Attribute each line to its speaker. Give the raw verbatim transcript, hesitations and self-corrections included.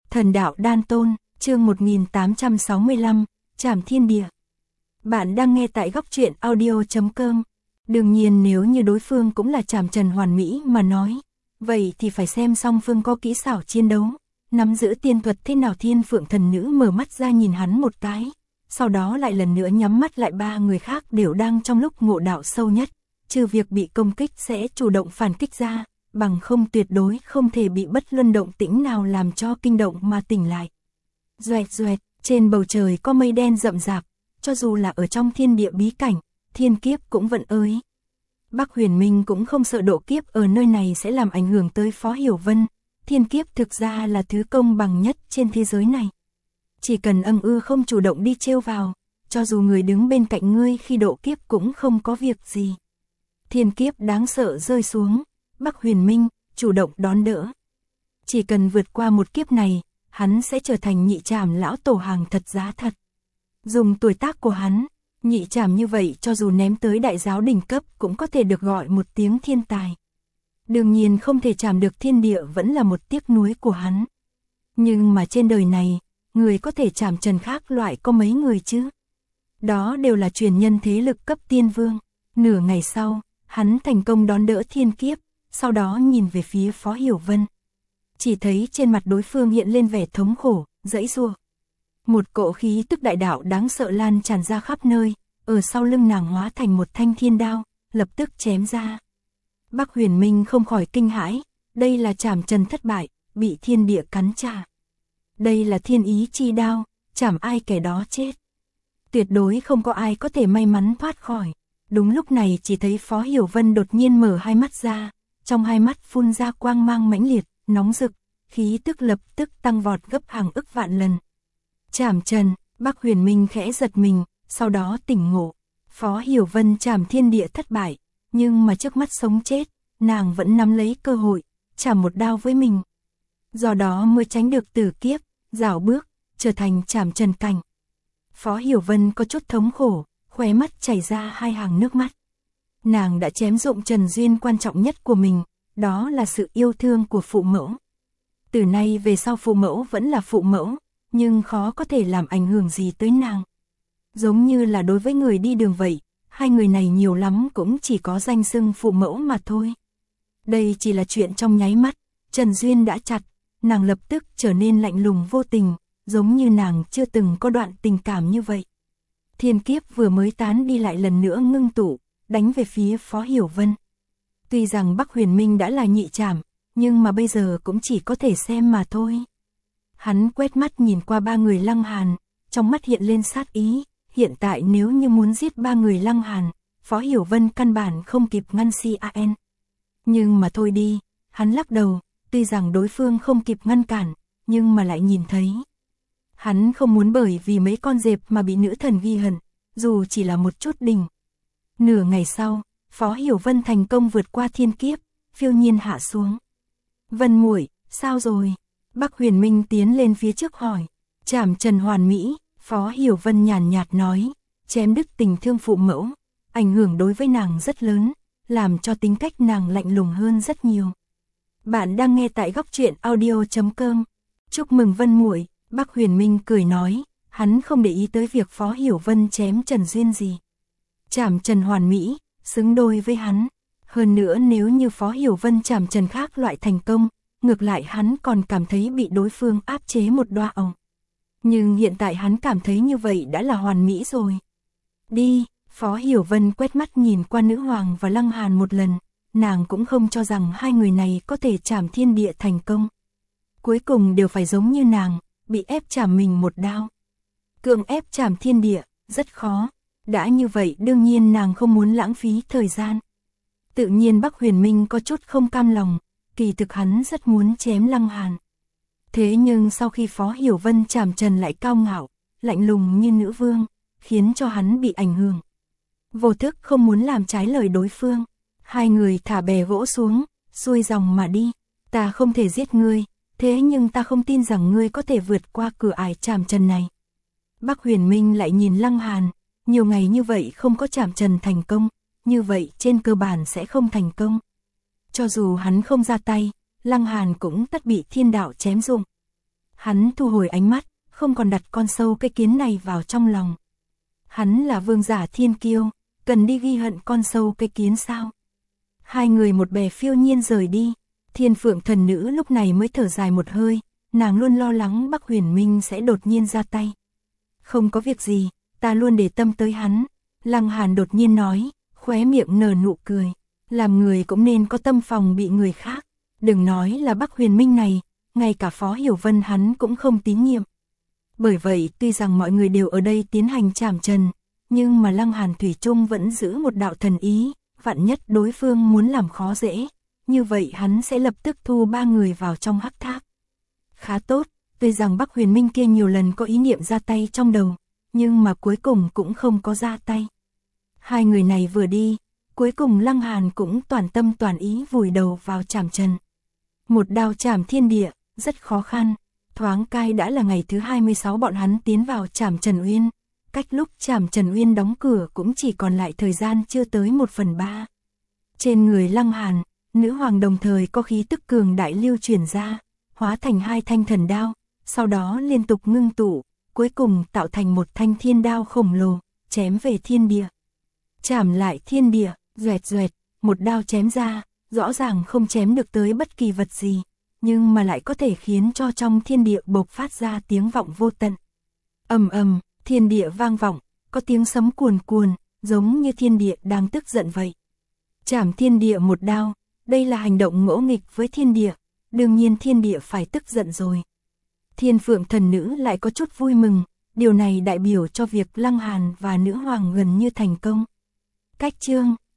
Speaker 1: Thần đạo đan tôn, chương một nghìn tám trăm sáu mươi lăm, Trảm thiên địa. Bạn đang nghe tại góc truyện audio chấm com. Đương nhiên nếu như đối phương cũng là Trảm Trần hoàn mỹ mà nói, vậy thì phải xem song phương có kỹ xảo chiến đấu, nắm giữ tiên thuật thế nào. Thiên Phượng thần nữ mở mắt ra nhìn hắn một cái, sau đó lại lần nữa nhắm mắt lại. Ba người khác đều đang trong lúc ngộ đạo sâu nhất, trừ việc bị công kích sẽ chủ động phản kích ra, bằng không tuyệt đối không thể bị bất luân động tĩnh nào làm cho kinh động mà tỉnh lại. Doẹt doẹt, trên bầu trời có mây đen rậm rạp, cho dù là ở trong thiên địa bí cảnh, thiên kiếp cũng vận ới. Bắc Huyền Minh cũng không sợ độ kiếp ở nơi này sẽ làm ảnh hưởng tới Phó Hiểu Vân, thiên kiếp thực ra là thứ công bằng nhất trên thế giới này. Chỉ cần âm ư không chủ động đi trêu vào, cho dù người đứng bên cạnh ngươi khi độ kiếp cũng không có việc gì. Thiên kiếp đáng sợ rơi xuống, Bắc Huyền Minh chủ động đón đỡ. Chỉ cần vượt qua một kiếp này, hắn sẽ trở thành nhị trảm lão tổ hàng thật giá thật. Dùng tuổi tác của hắn, nhị trảm như vậy cho dù ném tới đại giáo đỉnh cấp cũng có thể được gọi một tiếng thiên tài. Đương nhiên không thể chạm được thiên địa vẫn là một tiếc nuối của hắn. Nhưng mà trên đời này, người có thể chạm trần khác loại có mấy người chứ? Đó đều là truyền nhân thế lực cấp tiên vương. Nửa ngày sau, hắn thành công đón đỡ thiên kiếp, sau đó nhìn về phía Phó Hiểu Vân. Chỉ thấy trên mặt đối phương hiện lên vẻ thống khổ, giãy giụa. Một cỗ khí tức đại đạo đáng sợ lan tràn ra khắp nơi, ở sau lưng nàng hóa thành một thanh thiên đao, lập tức chém ra. Bắc Huyền Minh không khỏi kinh hãi, đây là Trảm Trần thất bại, bị thiên địa cắn trả. Đây là thiên ý chi đao, chảm ai kẻ đó chết. Tuyệt đối không có ai có thể may mắn thoát khỏi. Đúng lúc này chỉ thấy Phó Hiểu Vân đột nhiên mở hai mắt ra, trong hai mắt phun ra quang mang mãnh liệt, nóng rực, khí tức lập tức tăng vọt gấp hàng ức vạn lần. Trảm Trần, Bắc Huyền Minh khẽ giật mình, sau đó tỉnh ngộ. Phó Hiểu Vân chảm thiên địa thất bại, nhưng mà trước mắt sống chết, nàng vẫn nắm lấy cơ hội, chảm một đao với mình. Do đó mới tránh được tử kiếp, rảo bước, trở thành Trảm Trần cảnh. Phó Hiểu Vân có chút thống khổ, khóe mắt chảy ra hai hàng nước mắt. Nàng đã chém dụng trần duyên quan trọng nhất của mình, đó là sự yêu thương của phụ mẫu. Từ nay về sau phụ mẫu vẫn là phụ mẫu, nhưng khó có thể làm ảnh hưởng gì tới nàng. Giống như là đối với người đi đường vậy, hai người này nhiều lắm cũng chỉ có danh xưng phụ mẫu mà thôi. Đây chỉ là chuyện trong nháy mắt, trần duyên đã chặt, nàng lập tức trở nên lạnh lùng vô tình, giống như nàng chưa từng có đoạn tình cảm như vậy. Thiên kiếp vừa mới tán đi lại lần nữa ngưng tụ, đánh về phía Phó Hiểu Vân. Tuy rằng Bắc Huyền Minh đã là nhị trảm, nhưng mà bây giờ cũng chỉ có thể xem mà thôi. Hắn quét mắt nhìn qua ba người Lăng Hàn, trong mắt hiện lên sát ý. Hiện tại nếu như muốn giết ba người Lăng Hàn, Phó Hiểu Vân căn bản không kịp ngăn xê a en. Nhưng mà thôi đi, hắn lắc đầu, tuy rằng đối phương không kịp ngăn cản, nhưng mà lại nhìn thấy. Hắn không muốn bởi vì mấy con dẹp mà bị nữ thần ghi hận, dù chỉ là một chút đỉnh. Nửa ngày sau, Phó Hiểu Vân thành công vượt qua thiên kiếp, phiêu nhiên hạ xuống. Vân muội, sao rồi? Bắc Huyền Minh tiến lên phía trước hỏi. Trảm Trần hoàn mỹ, Phó Hiểu Vân nhàn nhạt nói, chém đứt tình thương phụ mẫu, ảnh hưởng đối với nàng rất lớn, làm cho tính cách nàng lạnh lùng hơn rất nhiều. Bạn đang nghe tại góc truyện audio chấm com. Chúc mừng Vân muội. Bắc Huyền Minh cười nói, hắn không để ý tới việc Phó Hiểu Vân chém Trần duyên gì. Trảm Trần hoàn mỹ, xứng đôi với hắn. Hơn nữa nếu như Phó Hiểu Vân chảm Trần khác loại thành công, ngược lại hắn còn cảm thấy bị đối phương áp chế một đoa ồng. Nhưng hiện tại hắn cảm thấy như vậy đã là hoàn mỹ rồi. Đi, Phó Hiểu Vân quét mắt nhìn qua nữ hoàng và Lăng Hàn một lần, nàng cũng không cho rằng hai người này có thể chảm thiên địa thành công. Cuối cùng đều phải giống như nàng, bị ép chảm mình một đao. Cưỡng ép chảm thiên địa, rất khó. Đã như vậy đương nhiên nàng không muốn lãng phí thời gian. Tự nhiên Bắc Huyền Minh có chút không cam lòng, kỳ thực hắn rất muốn chém Lăng Hàn. Thế nhưng sau khi Phó Hiểu Vân chảm Trần lại cao ngạo, lạnh lùng như nữ vương, khiến cho hắn bị ảnh hưởng. Vô thức không muốn làm trái lời đối phương. Hai người thả bè gỗ xuống, xuôi dòng mà đi. Ta không thể giết ngươi, thế nhưng ta không tin rằng ngươi có thể vượt qua cửa ải chảm Trần này. Bắc Huyền Minh lại nhìn Lăng Hàn, nhiều ngày như vậy không có chảm Trần thành công, như vậy trên cơ bản sẽ không thành công. Cho dù hắn không ra tay, Lăng Hàn cũng tất bị thiên đạo chém dụng. Hắn thu hồi ánh mắt, không còn đặt con sâu cái kiến này vào trong lòng. Hắn là vương giả thiên kiêu, cần đi ghi hận con sâu cái kiến sao? Hai người một bè phiêu nhiên rời đi, Thiên Phượng thần nữ lúc này mới thở dài một hơi, nàng luôn lo lắng Bắc Huyền Minh sẽ đột nhiên ra tay. Không có việc gì, ta luôn để tâm tới hắn. Lăng Hàn đột nhiên nói, khóe miệng nở nụ cười. Làm người cũng nên có tâm phòng bị người khác. Đừng nói là Bắc Huyền Minh này, ngay cả Phó Hiểu Vân hắn cũng không tín nhiệm. Bởi vậy tuy rằng mọi người đều ở đây tiến hành trảm trần, nhưng mà Lăng Hàn thủy chung vẫn giữ một đạo thần ý, vạn nhất đối phương muốn làm khó dễ, như vậy hắn sẽ lập tức thu ba người vào trong hắc tháp. Khá tốt, tuy rằng Bắc Huyền Minh kia nhiều lần có ý niệm ra tay trong đầu, nhưng mà cuối cùng cũng không có ra tay. Hai người này vừa đi, cuối cùng Lăng Hàn cũng toàn tâm toàn ý vùi đầu vào trảm trần. Một đao trảm thiên địa, rất khó khăn, thoáng cai đã là ngày thứ hai mươi sáu bọn hắn tiến vào trảm Trần Uyên, cách lúc trảm Trần Uyên đóng cửa cũng chỉ còn lại thời gian chưa tới một phần ba. Trên người Lăng Hàn, nữ hoàng đồng thời có khí tức cường đại lưu truyền ra, hóa thành hai thanh thần đao, sau đó liên tục ngưng tụ, cuối cùng tạo thành một thanh thiên đao khổng lồ, chém về thiên địa. Chảm lại thiên địa, doẹt doẹt, một đao chém ra, rõ ràng không chém được tới bất kỳ vật gì, nhưng mà lại có thể khiến cho trong thiên địa bộc phát ra tiếng vọng vô tận. Ầm ầm, thiên địa vang vọng, có tiếng sấm cuồn cuồn, giống như thiên địa đang tức giận vậy. Chảm thiên địa một đao, đây là hành động ngỗ nghịch với thiên địa, đương nhiên thiên địa phải tức giận rồi. Thiên Phượng thần nữ lại có chút vui mừng, điều này đại biểu cho việc Lăng Hàn và nữ hoàng gần như thành công. Cách chương